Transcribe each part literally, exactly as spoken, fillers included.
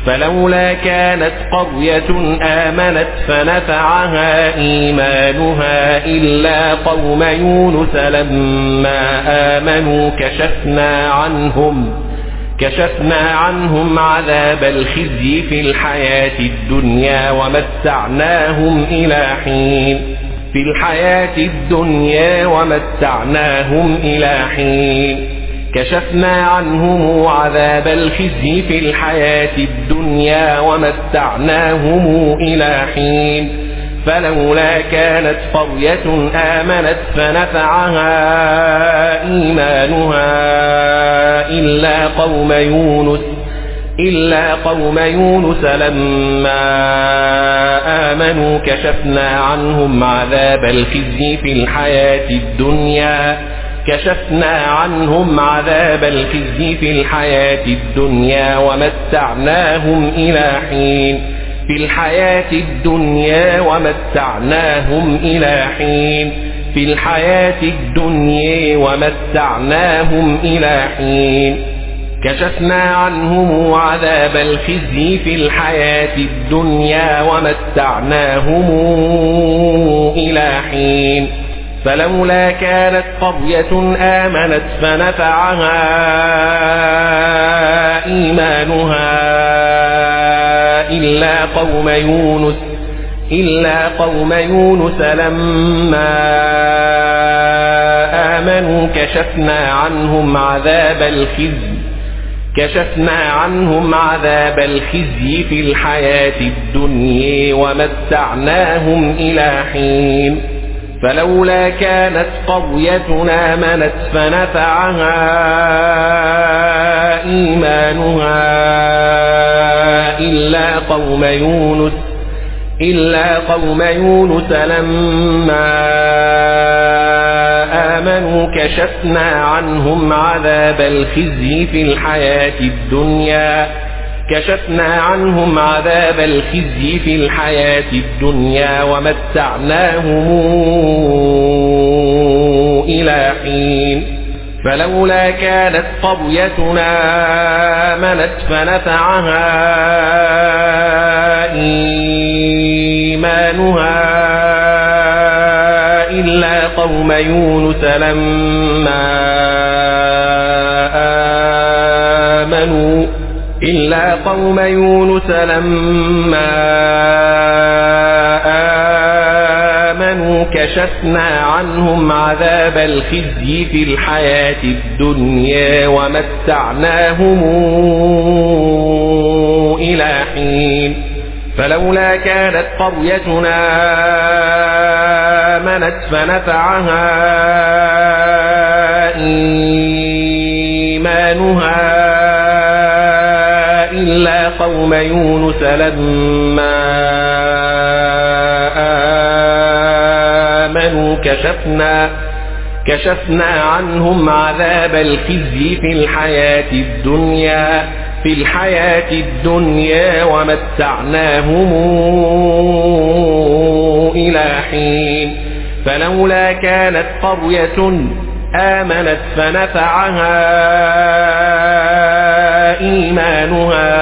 فلولا كانت قرية آمنت فنفعها إيمانها إلا قوم يونس لما آمنوا كشفنا عنهم كشفنا عنهم عذاب الخزي في الحياة الدنيا ومتعناهم إلى حين في الحياة الدنيا ومتعناهم إلى حين كشفنا عنهم عذاب الخزي في الحياة الدنيا ومتعناهم إلى حين فلولا كانت قرية آمنت فنفعها إيمانها إلا قوم يونس إلا قوم يونس لما آمنوا كشفنا عنهم عذاب الخزي في الحياة الدنيا كشفنا عنهم عذاب الخزي في الحياة الدنيا ومتعناهم إلى حين في الحياة الدنيا ومتعناهم إلى حين في الحياة الدنيا ومتعناهم إلى حين كشفنا عنهم عذاب الخزي في الحياة الدنيا ومتعناهم إلى حين فلولا كانت قرية آمنت فنفعها إيمانها إلا قوم يونس إلا قوم يونس لما آمنوا كشفنا عنهم عذاب الخزي كشفنا عنهم عذاب الخزي في الحياة الدنيا ومتعناهم إلى حين فلولا كانت قرية آمنت فنفعها إيمانها إلا قوم يونس إلا قوم يونس لما آمنوا كشفنا عنهم عذاب الخزي في الحياة الدنيا كشفنا عنهم عذاب الخزي في الحياة الدنيا ومتعناهم إلى حين فلولا كانت قرية آمنت فنفعها إيمانها إلا قوم يونس لما آمنوا إلا قوم يونس لما آمنوا كشفنا عنهم عذاب الخزي في الحياة الدنيا ومتعناهم إلى حين فلولا كانت قرية آمنت فنفعها إيمانها إلا قوم يونس لما آمنوا كشفنا كشفنا عنهم عذاب الخزي في الحياة الدنيا في الحياة الدنيا ومتعناهم إلى حين فلولا كانت قرية آمنت فنفعها إيمانها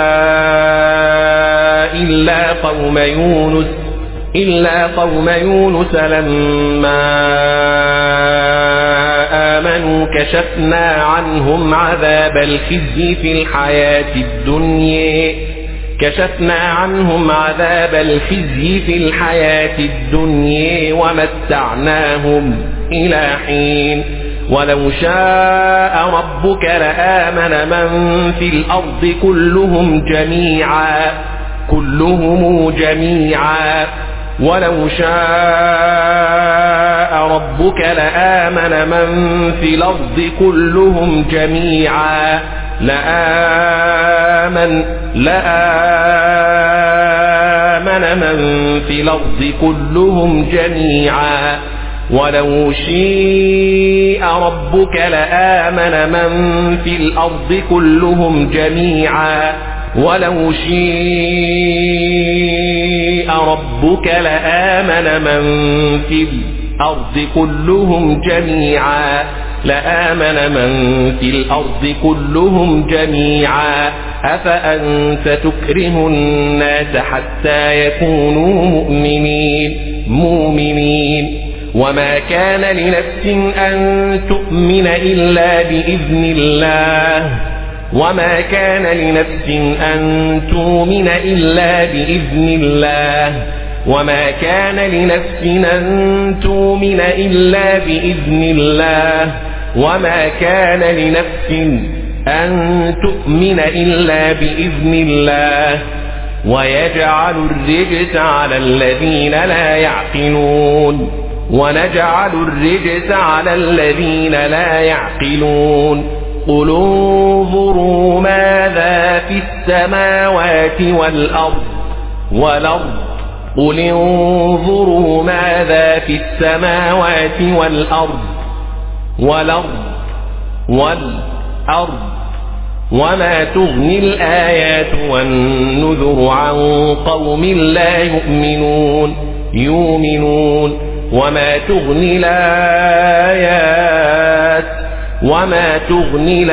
إلا قوم يونس إلا قوم يونس لما آمنوا كشفنا عنهم عذاب الخزي في الحياة الدنيا كشفنا عنهم عذاب الخزي في الحياة الدنيا ومتعناهم إلى حين ولو شاء ربك لآمن من في الأرض كلهم جميعا كلهم جميعا ولو شاء ربك لآمن من في الأرض كلهم جميعا لآمن لآمن من في الأرض كلهم جميعا ولو شاء ربك لآمن من في الأرض كلهم جميعا ولو شاء ربك لآمن من في الأرض كلهم جميعا لآمن من في الأرض كلهم جميعا أفأنت تكره الناس حتى يكونوا مؤمنين مؤمنين وما كان لنفس أن تؤمن إلا بإذن الله وما كان لنفس أن تؤمن إلا بإذن الله وما كان لنفس أن تؤمن إلا بإذن الله وما كان لنفس أن تؤمن إلا بإذن الله ويجعل الرجس على الذين لا يعقلون ونجعل الرجس على الذين لا يعقلون قل انظروا ماذا في السماوات والأرض والأرض قل انظروا ماذا في السماوات والأرض والأرض والأرض وما تغني الآيات والنذر عن قوم لا يؤمنون يؤمنون وما تغني الآيات وما تغني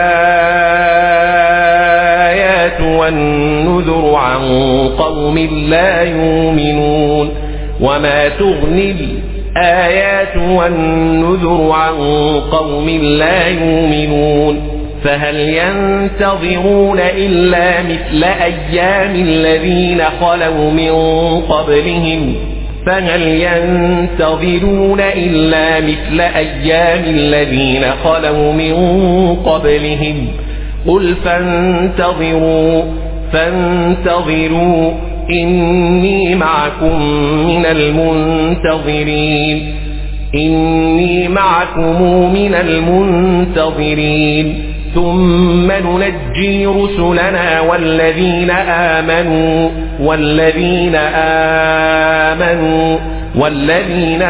الآيات والنذر عن قوم لا يؤمنون وما تغني الآيات والنذر عن قوم لا يؤمنون فهل ينتظرون إلا مثل أيام الذين خلوا من قبلهم فهل ينتظرون إلا مثل أيام الذين خلوا من قبلهم قل فانتظروا فانتظروا إني معكم من المنتظرين إني معكم من المنتظرين ثم ننجي رسلنا والذين آمنوا والذين آمنوا والذين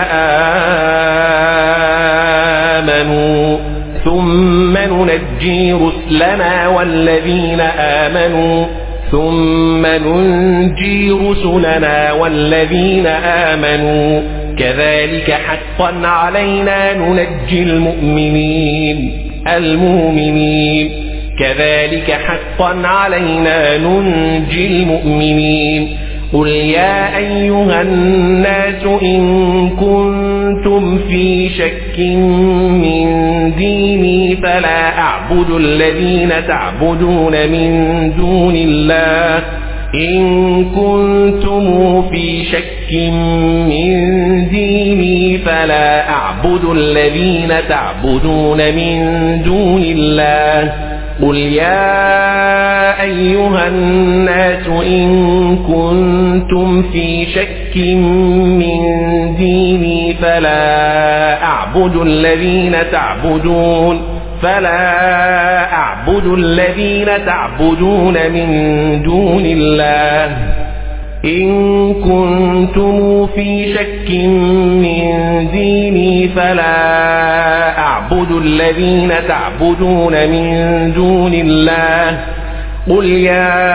آمنوا ثم ننجي رسلنا والذين آمنوا ثم ننجي رسلنا والذين آمنوا كذلك حقا علينا ننجي المؤمنين المؤمنين كذلك حقا علينا ننجي المؤمنين قل يا أيها الناس إن كنتم في شك من ديني فلا أعبد الذين تعبدون من دون الله إن كنتم في شك من ديني فلا أعبد الذين تعبدون من دون الله قل يا أيها الناس إن كنتم في شك من ديني فلا أعبد الذين تعبدون فلا أعبد الذين تعبدون من دون الله إن كنتم في شك من ديني فلا أعبد الذين تعبدون من دون الله قل يا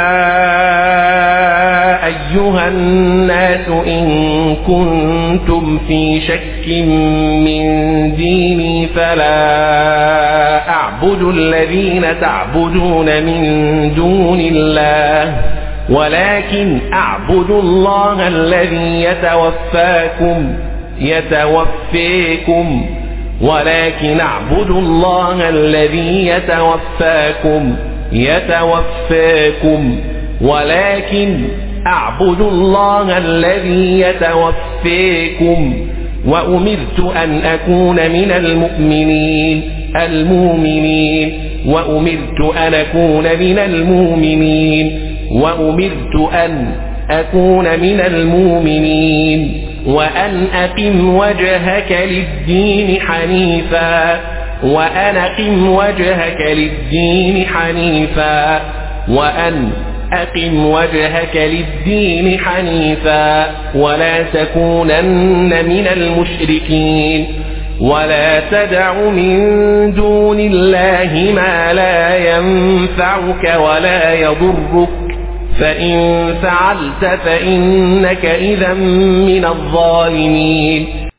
أيها الناس إن كنتم في شك من ديني فلا أعبد الذين تعبدون من دون الله ولكن أعبد الله الذي يتوفاكم يتوفيكم ولكن أعبد الله الذي يتوفاكم يتوفاكم ولكن أعبد الله الذي يتوفيكم وأمرت أن أكون من المؤمنين المؤمنين وأمرت أن أكون من المؤمنين وأمرت أن أكون من المؤمنين وأن أقم وجهك للدين حنيفا وأن أقم وجهك للدين حنيفا وأن أقم وجهك للدين حنيفا ولا تكونن من المشركين ولا تدع من دون الله ما لا ينفعك ولا يضرك فإن فعلت فإنك إذا من الظالمين